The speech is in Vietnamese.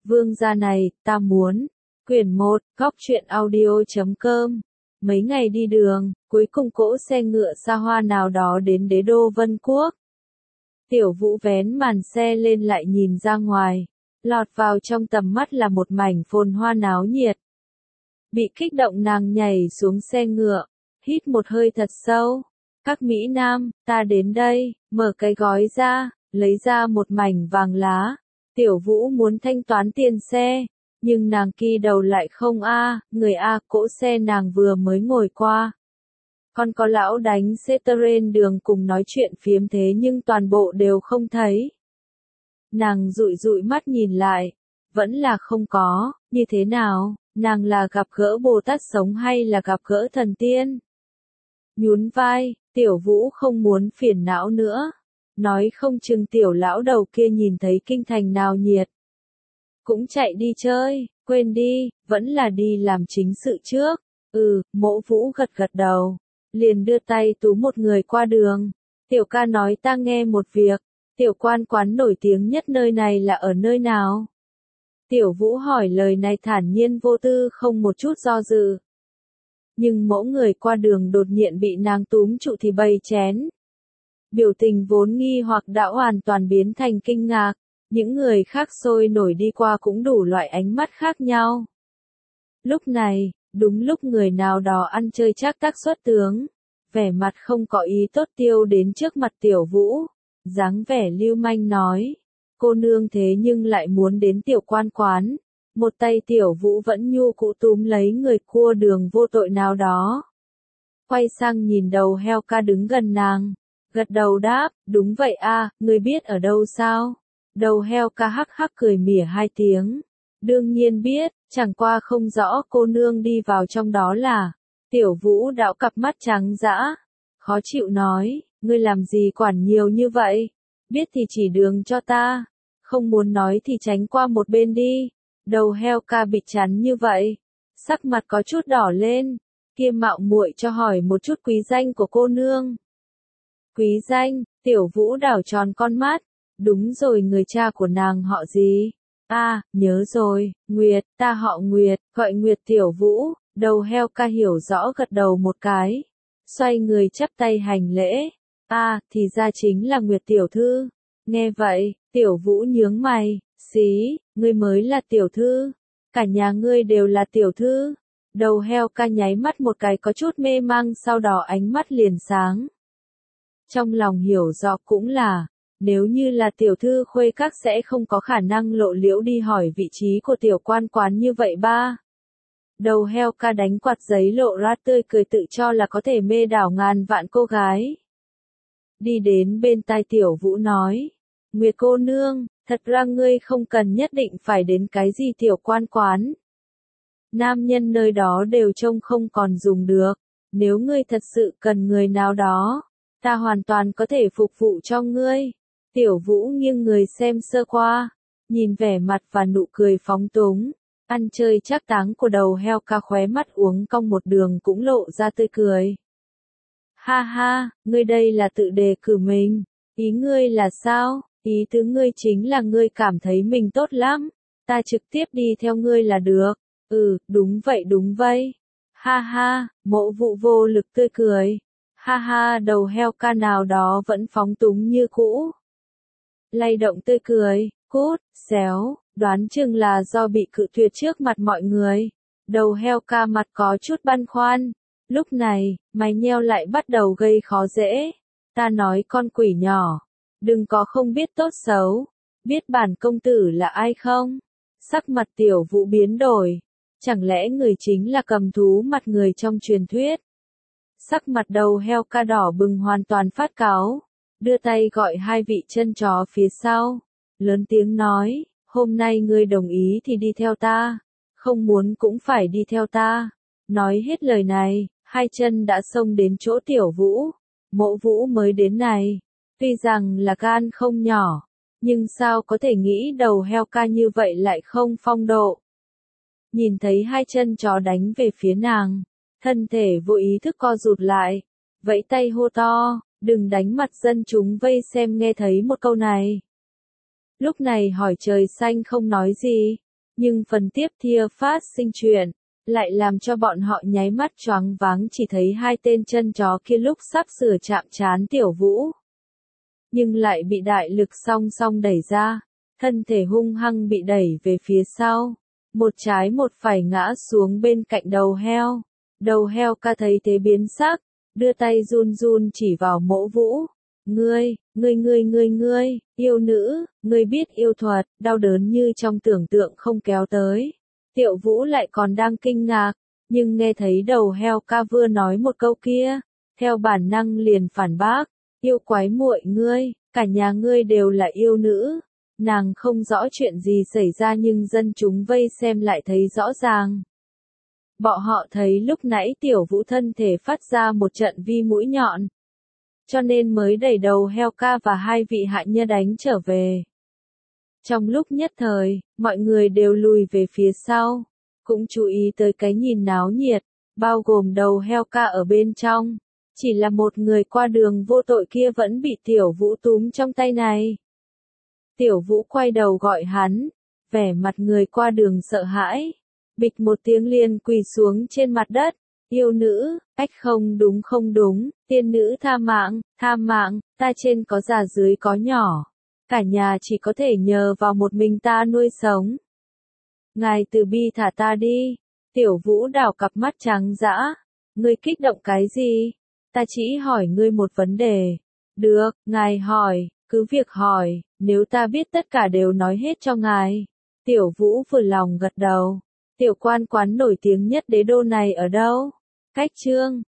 Vương gia này, ta muốn. Quyển 1, góc truyện audio.com. Mấy ngày đi đường, cuối cùng cỗ xe ngựa xa hoa nào đó đến đế đô Vân Quốc. Tiểu Vũ vén màn xe lên lại nhìn ra ngoài, lọt vào trong tầm mắt là một mảnh phồn hoa náo nhiệt. Bị kích động nàng nhảy xuống xe ngựa, hít một hơi thật sâu. Các Mỹ Nam, ta đến đây, mở cái gói ra, lấy ra một mảnh vàng lá. Tiểu Vũ muốn thanh toán tiền xe, nhưng nàng kỳ đầu lại không người cỗ xe nàng vừa mới ngồi qua. Còn có lão đánh xe trên đường cùng nói chuyện phiếm thế nhưng toàn bộ đều không thấy. Nàng dụi dụi mắt nhìn lại, vẫn là không có, như thế nào, nàng là gặp gỡ Bồ Tát sống hay là gặp gỡ thần tiên? Nhún vai, Tiểu Vũ không muốn phiền não nữa. Nói không chừng tiểu lão đầu kia nhìn thấy kinh thành nào nhiệt. Cũng chạy đi chơi, quên đi, vẫn là đi làm chính sự trước. Mỗ Vũ gật gật đầu, liền đưa tay túm một người qua đường. Tiểu ca nói ta nghe một việc, tiểu quan quán nổi tiếng nhất nơi này là ở nơi nào? Tiểu Vũ hỏi lời này thản nhiên vô tư không một chút do dự. Nhưng mẫu người qua đường đột nhiên bị nàng túm trụ thì bầy chén. Biểu tình vốn nghi hoặc đã hoàn toàn biến thành kinh ngạc, những người khác sôi nổi đi qua cũng đủ loại ánh mắt khác nhau. Lúc này, đúng lúc người nào đó ăn chơi trác tác xuất tướng, vẻ mặt không có ý tốt tiêu đến trước mặt Tiểu Vũ, dáng vẻ lưu manh nói, cô nương thế nhưng lại muốn đến tiểu quan quán, một tay Tiểu Vũ vẫn nhu cụ túm lấy người cua đường vô tội nào đó. Quay sang nhìn đầu heo ca đứng gần nàng. Gật đầu đáp, đúng vậy ngươi biết ở đâu sao? Đầu heo ca hắc hắc cười mỉa hai tiếng. Đương nhiên biết, chẳng qua không rõ cô nương đi vào trong đó là. Tiểu Vũ đảo cặp mắt trắng dã, khó chịu nói, ngươi làm gì quản nhiều như vậy? Biết thì chỉ đường cho ta, không muốn nói thì tránh qua một bên đi. Đầu heo ca bị chắn như vậy, sắc mặt có chút đỏ lên, kia mạo muội cho hỏi một chút quý danh của cô nương. Quý danh, Tiểu Vũ đảo tròn con mắt, đúng rồi người cha của nàng họ gì? Nhớ rồi, Nguyệt, ta họ Nguyệt, gọi Nguyệt Tiểu Vũ, đầu heo ca hiểu rõ gật đầu một cái, xoay người chắp tay hành lễ, thì ra chính là Nguyệt Tiểu Thư, nghe vậy, Tiểu Vũ nhướng mày, xí, ngươi mới là Tiểu Thư, cả nhà ngươi đều là Tiểu Thư, đầu heo ca nháy mắt một cái có chút mê mang sau đó ánh mắt liền sáng. Trong lòng hiểu rõ cũng là, nếu như là tiểu thư khuê các sẽ không có khả năng lộ liễu đi hỏi vị trí của tiểu quan quán như vậy ba. Đầu heo ca đánh quạt giấy lộ ra tươi cười tự cho là có thể mê đảo ngàn vạn cô gái. Đi đến bên tai Tiểu Vũ nói, Nguyệt cô nương, thật ra ngươi không cần nhất định phải đến cái gì tiểu quan quán. Nam nhân nơi đó đều trông không còn dùng được, nếu ngươi thật sự cần người nào đó. Ta hoàn toàn có thể phục vụ cho ngươi. Tiểu Vũ nghiêng người xem sơ qua, nhìn vẻ mặt và nụ cười phóng túng, ăn chơi trác táng của đầu heo ca khóe mắt uống cong một đường cũng lộ ra tươi cười. Ha ha, ngươi đây là tự đề cử mình, ý ngươi là sao? Ý tứ ngươi chính là ngươi cảm thấy mình tốt lắm, ta trực tiếp đi theo ngươi là được. Đúng vậy. Ha ha, Mộ Vũ vô lực tươi cười. Ha ha, đầu heo ca nào đó vẫn phóng túng như cũ. Lay động tươi cười, cút, xéo, đoán chừng là do bị cự tuyệt trước mặt mọi người. Đầu heo ca mặt có chút băn khoăn. Lúc này, mày nheo lại bắt đầu gây khó dễ. Ta nói con quỷ nhỏ, đừng có không biết tốt xấu. Biết bản công tử là ai không? Sắc mặt Tiểu Vũ biến đổi. Chẳng lẽ người chính là cầm thú mặt người trong truyền thuyết? Sắc mặt đầu heo ca đỏ bừng hoàn toàn phát cáu, đưa tay gọi hai vị chân chó phía sau, lớn tiếng nói, hôm nay ngươi đồng ý thì đi theo ta, không muốn cũng phải đi theo ta. Nói hết lời này, hai chân đã xông đến chỗ Tiểu Vũ, Mộ Vũ mới đến này, tuy rằng là gan không nhỏ, nhưng sao có thể nghĩ đầu heo ca như vậy lại không phong độ. Nhìn thấy hai chân chó đánh về phía nàng. Thân thể vô ý thức co rụt lại, vẫy tay hô to, đừng đánh mặt dân chúng vây xem nghe thấy một câu này. Lúc này hỏi trời xanh không nói gì, Nhưng phần tiếp theo phát sinh chuyện, lại làm cho bọn họ nháy mắt choáng váng chỉ thấy hai tên chân chó kia lúc sắp sửa chạm trán Tiểu Vũ. Nhưng lại bị đại lực song song đẩy ra, thân thể hung hăng bị đẩy về phía sau, một trái một phải ngã xuống bên cạnh đầu heo. Đầu heo ca thấy thế biến sắc, đưa tay run run chỉ vào Mỗ Vũ. Ngươi, yêu nữ, ngươi biết yêu thuật, đau đớn như trong tưởng tượng không kéo tới. Tiểu Vũ lại còn đang kinh ngạc, nhưng nghe thấy đầu heo ca vừa nói một câu kia, theo bản năng liền phản bác, yêu quái muội ngươi, cả nhà ngươi đều là yêu nữ. Nàng không rõ chuyện gì xảy ra nhưng dân chúng vây xem lại thấy rõ ràng. Bọn họ thấy lúc nãy Tiểu Vũ thân thể phát ra một trận vi mũi nhọn, cho nên mới đẩy đầu heo ca và hai vị hạ nhân đánh trở về. Trong lúc nhất thời, mọi người đều lùi về phía sau, cũng chú ý tới cái nhìn náo nhiệt, bao gồm đầu heo ca ở bên trong. Chỉ là một người qua đường vô tội kia vẫn bị Tiểu Vũ túm trong tay này. Tiểu Vũ quay đầu gọi hắn, vẻ mặt người qua đường sợ hãi. Bịch một tiếng liền quỳ xuống trên mặt đất. Yêu nữ, ách không đúng, tiên nữ tha mạng, ta trên có già dưới có nhỏ. Cả nhà chỉ có thể nhờ vào một mình ta nuôi sống. Ngài từ bi thả ta đi. Tiểu Vũ đảo cặp mắt trắng dã. Ngươi kích động cái gì? Ta chỉ hỏi ngươi một vấn đề. Được, ngài hỏi, cứ việc hỏi, nếu ta biết tất cả đều nói hết cho ngài. Tiểu Vũ vừa lòng gật đầu. Tiểu quan quán nổi tiếng nhất đế đô này ở đâu? Cách Chương